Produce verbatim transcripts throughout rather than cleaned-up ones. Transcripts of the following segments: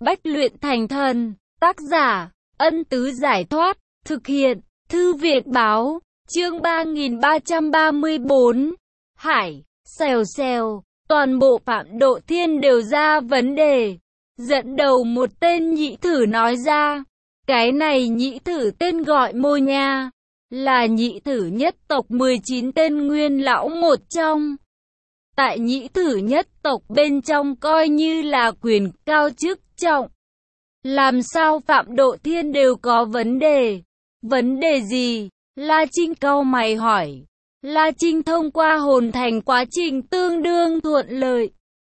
Bách luyện thành thần. Tác giả, Ân Tứ Giải Thoát. Thực hiện, Thư viện Báo. Chương ba nghìn ba trăm ba mươi bốn. Hải, xèo xèo, toàn bộ Phạm Độ Thiên đều ra vấn đề. Dẫn đầu một tên nhị thử nói ra. Cái này nhị thử tên gọi Mô Nha, là nhị thử nhất tộc mười chín tên nguyên lão một trong. Tại nhị thử nhất tộc bên trong coi như là quyền cao chức trọng. Làm sao Phạm Độ Thiên đều có vấn đề? Vấn đề gì? La Trinh cau mày hỏi. La Trinh thông qua hồn thành quá trình tương đương thuận lợi.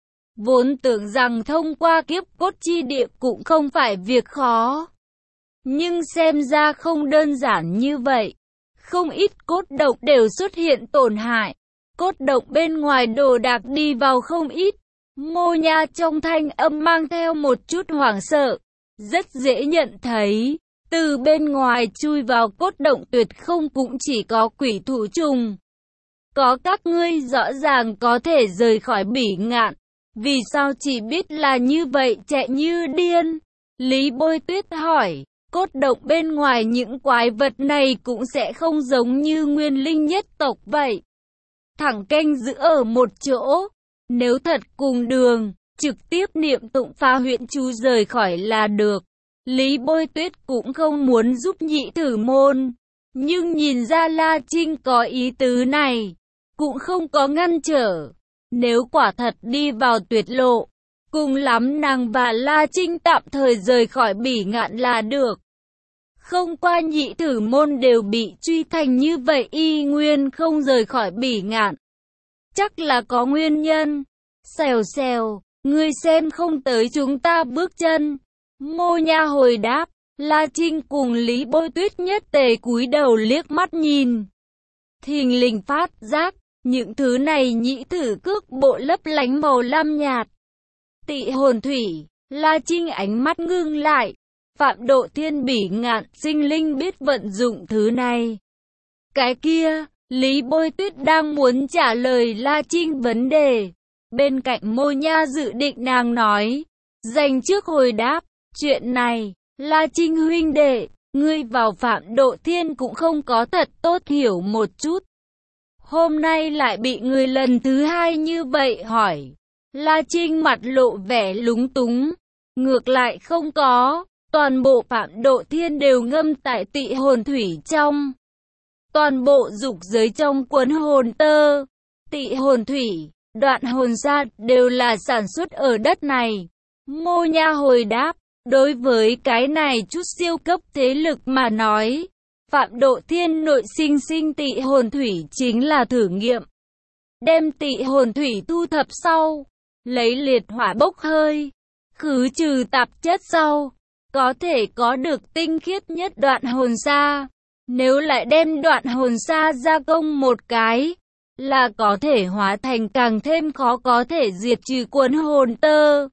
Vốn tưởng rằng thông qua kiếp cốt chi địa cũng không phải việc khó. Nhưng xem ra không đơn giản như vậy. Không ít cốt động đều xuất hiện tổn hại. Cốt động bên ngoài đồ đạc đi vào không ít. Mô Nha trong thanh âm mang theo một chút hoảng sợ. Rất dễ nhận thấy. Từ bên ngoài chui vào cốt động tuyệt không cũng chỉ có quỷ thủ trùng. Có các ngươi rõ ràng có thể rời khỏi bỉ ngạn. Vì sao chỉ biết là như vậy chạy như điên? Lý Bôi Tuyết hỏi. Cốt động bên ngoài những quái vật này cũng sẽ không giống như nguyên linh nhất tộc vậy. Thẳng canh giữ ở một chỗ. Nếu thật cùng đường, trực tiếp niệm tụng phá huyện chú rời khỏi là được. Lý Bôi Tuyết cũng không muốn giúp nhị thử môn. Nhưng nhìn ra La Trinh có ý tứ này, cũng không có ngăn trở. Nếu quả thật đi vào tuyệt lộ, cùng lắm nàng và La Trinh tạm thời rời khỏi bỉ ngạn là được. Không qua nhị thử môn đều bị truy thành như vậy y nguyên không rời khỏi bỉ ngạn. Chắc là có nguyên nhân. Xèo xèo, ngươi xem không tới chúng ta bước chân. Mô Nha hồi đáp. La Trinh cùng Lý Bôi Tuyết nhất tề cúi đầu liếc mắt nhìn. Thình lình phát giác, những thứ này nhị thử cước bộ lấp lánh màu lam nhạt. Tị hồn thủy, La Trinh ánh mắt ngưng lại. Phạm Độ Thiên bỉ ngạn sinh linh biết vận dụng thứ này. Cái kia, Lý Bôi Tuyết đang muốn trả lời La Trinh vấn đề. Bên cạnh Mô Nha dự định nàng nói. Dành trước hồi đáp, chuyện này, La Trinh huynh đệ, ngươi vào Phạm Độ Thiên cũng không có thật tốt hiểu một chút. Hôm nay lại bị người lần thứ hai như vậy hỏi. La Trinh mặt lộ vẻ lúng túng. Ngược lại không có. Toàn bộ Phạm Độ Thiên đều ngâm tại tị hồn thủy trong. Toàn bộ dục giới trong cuốn hồn tơ, tị hồn thủy, đoạn hồn sa đều là sản xuất ở đất này. Mô Nha hồi đáp, đối với cái này chút siêu cấp thế lực mà nói, Phạm Độ Thiên nội sinh sinh tị hồn thủy chính là thử nghiệm. Đem tị hồn thủy thu thập sau, lấy liệt hỏa bốc hơi, khứ trừ tạp chất sau, có thể có được tinh khiết nhất đoạn hồn sa. Nếu lại đem đoạn hồn sa gia công một cái, là có thể hóa thành càng thêm khó có thể diệt trừ cuốn hồn tơ.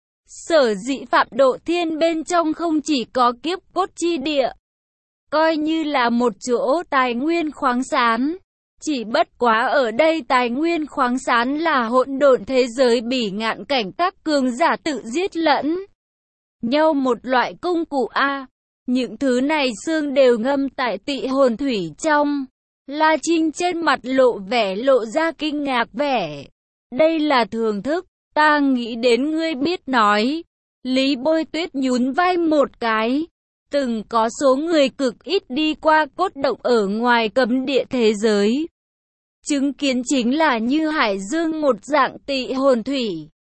Sở dĩ Phạm Độ Thiên bên trong không chỉ có kiếp cốt chi địa, coi như là một chỗ tài nguyên khoáng sản. Chỉ bất quá ở đây tài nguyên khoáng sản là hỗn độn thế giới bỉ ngạn cảnh các cường giả tự giết lẫn nhau một loại công cụ A. Những thứ này xương đều ngâm tại tị hồn thủy trong. La Trinh trên mặt lộ vẻ lộ ra kinh ngạc vẻ. Đây là thường thức, ta nghĩ đến ngươi biết nói. Lý Bôi Tuyết nhún vai một cái. Từng có số người cực ít đi qua cốt động ở ngoài cấm địa thế giới. Chứng kiến chính là như hải dương một dạng tị hồn thủy.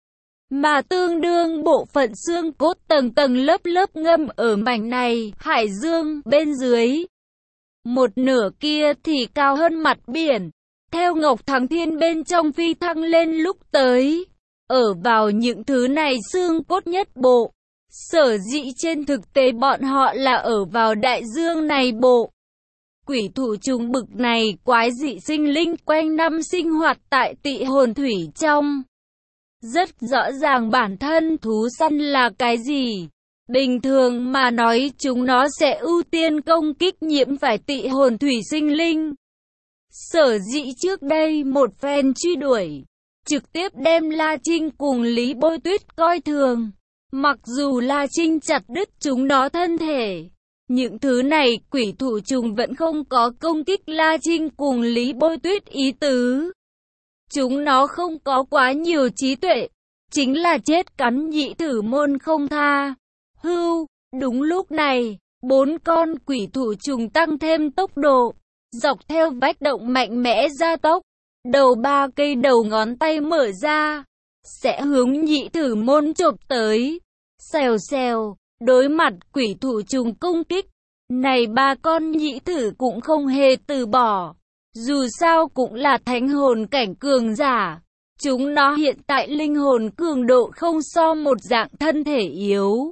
Mà tương đương bộ phận xương cốt tầng tầng lớp lớp ngâm ở mảnh này, hải dương, bên dưới. Một nửa kia thì cao hơn mặt biển, theo Ngọc Thắng Thiên bên trong phi thăng lên lúc tới. Ở vào những thứ này xương cốt nhất bộ. Sở dĩ trên thực tế bọn họ là ở vào đại dương này bộ. Quỷ thủ trùng bực này quái dị sinh linh quanh năm sinh hoạt tại tị hồn thủy trong. Rất rõ ràng bản thân thú săn là cái gì. Bình thường mà nói chúng nó sẽ ưu tiên công kích nhiễm phải tị hồn thủy sinh linh. Sở dĩ trước đây một phen truy đuổi, trực tiếp đem La Trinh cùng Lý Bôi Tuyết coi thường. Mặc dù La Trinh chặt đứt chúng nó thân thể, những thứ này quỷ thủ trùng vẫn không có công kích La Trinh cùng Lý Bôi Tuyết ý tứ. Chúng nó không có quá nhiều trí tuệ, chính là chết cắn nhị tử môn không tha. Hưu, đúng lúc này, bốn con quỷ thủ trùng tăng thêm tốc độ, dọc theo vách động mạnh mẽ ra tốc. Đầu ba cây đầu ngón tay mở ra, sẽ hướng nhị tử môn chộp tới. Xèo xèo, đối mặt quỷ thủ trùng công kích, này ba con nhị tử cũng không hề từ bỏ. Dù sao cũng là thánh hồn cảnh cường giả, chúng nó hiện tại linh hồn cường độ không so một dạng thân thể yếu.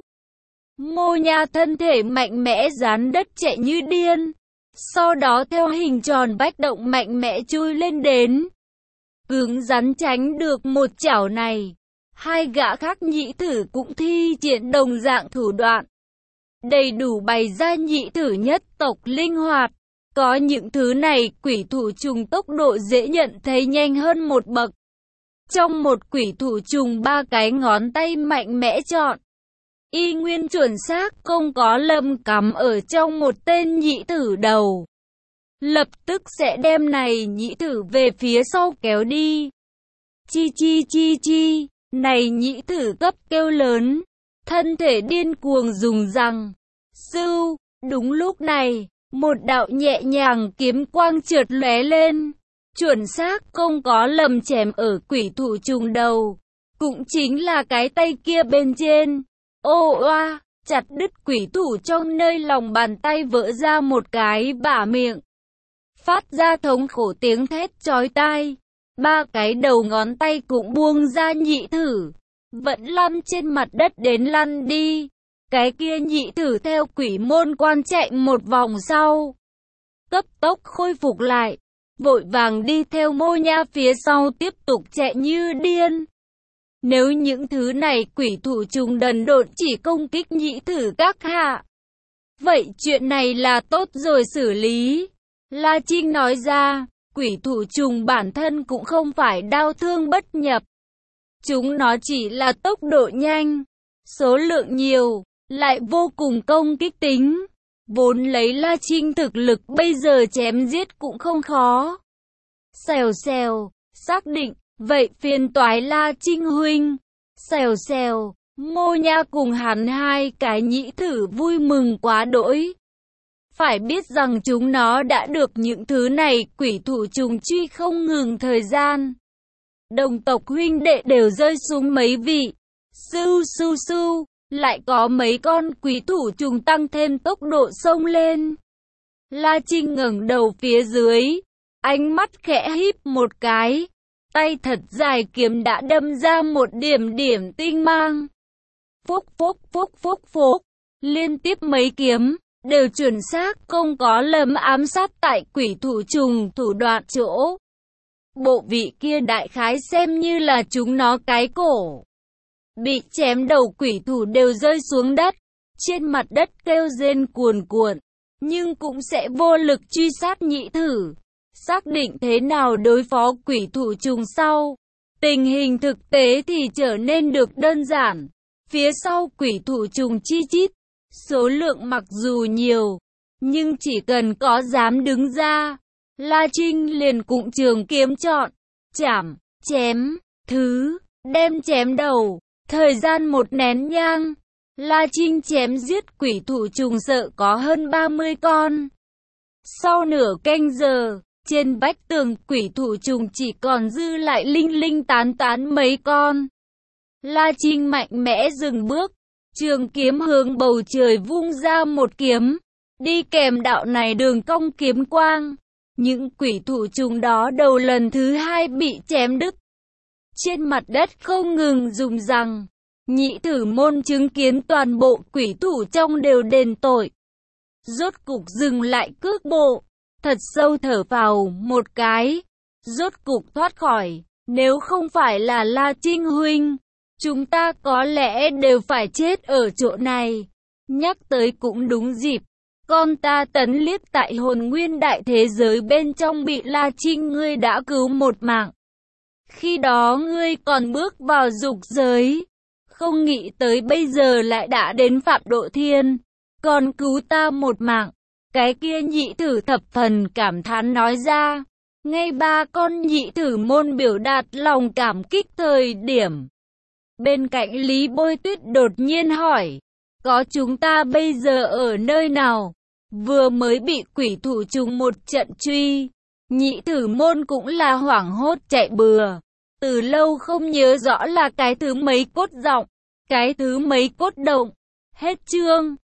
Ngô Nha thân thể mạnh mẽ dán đất chạy như điên, sau đó theo hình tròn vách động mạnh mẽ chui lên đến. Cứng rắn tránh được một chảo này, hai gã khác nhị tử cũng thi triển đồng dạng thủ đoạn. Đầy đủ bày ra nhị tử nhất tộc linh hoạt. Có những thứ này quỷ thủ trùng tốc độ dễ nhận thấy nhanh hơn một bậc. Trong một quỷ thủ trùng ba cái ngón tay mạnh mẽ chọn, y nguyên chuẩn xác không có lầm cắm ở trong một tên nhị tử đầu. Lập tức sẽ đem này nhị tử về phía sau kéo đi. Chi chi chi chi, này nhị tử cấp kêu lớn, thân thể điên cuồng dùng rằng. Sưu, đúng lúc này, một đạo nhẹ nhàng kiếm quang trượt lóe lên, chuẩn xác không có lầm chém ở quỷ thủ trùng đầu, cũng chính là cái tay kia bên trên. Ô oa, chặt đứt quỷ thủ trong nơi lòng bàn tay vỡ ra một cái bả miệng, phát ra thống khổ tiếng thét chói tai. Ba cái đầu ngón tay cũng buông ra nhị thử, vẫn lăn trên mặt đất đến lăn đi. Cái kia nhị thử theo quỷ môn quan chạy một vòng sau, cấp tốc khôi phục lại, vội vàng đi theo Ngô Nha phía sau tiếp tục chạy như điên. Nếu những thứ này quỷ thủ trùng đần độn chỉ công kích nhị thử các hạ, vậy chuyện này là tốt rồi xử lý. La Trinh nói ra, quỷ thủ trùng bản thân cũng không phải đau thương bất nhập. Chúng nó chỉ là tốc độ nhanh, số lượng nhiều, lại vô cùng công kích tính. Vốn lấy La Trinh thực lực bây giờ chém giết cũng không khó. Xèo xèo, xác định, vậy phiền toái La Trinh huynh. Xèo xèo, Ngô Nha cùng hắn hai cái nhĩ thử vui mừng quá đỗi. Phải biết rằng chúng nó đã được những thứ này quỷ thủ trùng truy không ngừng thời gian. Đồng tộc huynh đệ đều rơi xuống mấy vị. Sưu sưu sưu, lại có mấy con quỷ thủ trùng tăng thêm tốc độ xông lên. La Trinh ngẩng đầu phía dưới, ánh mắt khẽ híp một cái, tay thật dài kiếm đã đâm ra một điểm điểm tinh mang. Phúc phúc phúc phúc phúc, liên tiếp mấy kiếm, đều chuẩn xác không có lầm ám sát tại quỷ thủ trùng thủ đoạn chỗ. Bộ vị kia đại khái xem như là chúng nó cái cổ. Bị chém đầu quỷ thủ đều rơi xuống đất, trên mặt đất kêu rên cuồn cuộn, nhưng cũng sẽ vô lực truy sát nhị thử. Xác định thế nào đối phó quỷ thủ trùng sau, tình hình thực tế thì trở nên được đơn giản. Phía sau quỷ thủ trùng chi chít, số lượng mặc dù nhiều, nhưng chỉ cần có dám đứng ra, La Trinh liền cũng trường kiếm chọn, chảm, chém, thứ, đem chém đầu. Thời gian một nén nhang, La Trinh chém giết quỷ thủ trùng sợ có hơn ba mươi con. Sau nửa canh giờ, trên vách tường quỷ thủ trùng chỉ còn dư lại linh linh tán tán mấy con. La Trinh mạnh mẽ dừng bước, trường kiếm hướng bầu trời vung ra một kiếm, đi kèm đạo này đường cong kiếm quang. Những quỷ thủ trùng đó đầu lần thứ hai bị chém đứt. Trên mặt đất không ngừng dùng rằng, nhị thử môn chứng kiến toàn bộ quỷ thủ trong đều đền tội. Rốt cục dừng lại cước bộ, thật sâu thở vào một cái, rốt cục thoát khỏi. Nếu không phải là La Trinh huynh, chúng ta có lẽ đều phải chết ở chỗ này. Nhắc tới cũng đúng dịp, con ta tấn liếc tại hồn nguyên đại thế giới bên trong bị La Trinh ngươi đã cứu một mạng. Khi đó ngươi còn bước vào dục giới, Không nghĩ tới bây giờ lại đã đến Phạm Độ Thiên, còn cứu ta một mạng. Cái kia nhị thử thập phần cảm thán nói ra. Ngay ba con nhị thử môn biểu đạt lòng cảm kích thời điểm. Bên cạnh Lý Bôi Tuyết đột nhiên hỏi, có chúng ta bây giờ ở nơi nào? Vừa mới bị quỷ thủ trùng một trận truy, nhị thử môn cũng là hoảng hốt chạy bừa. Từ lâu không nhớ rõ là cái thứ mấy cốt giọng, cái thứ mấy cốt động. Hết chương.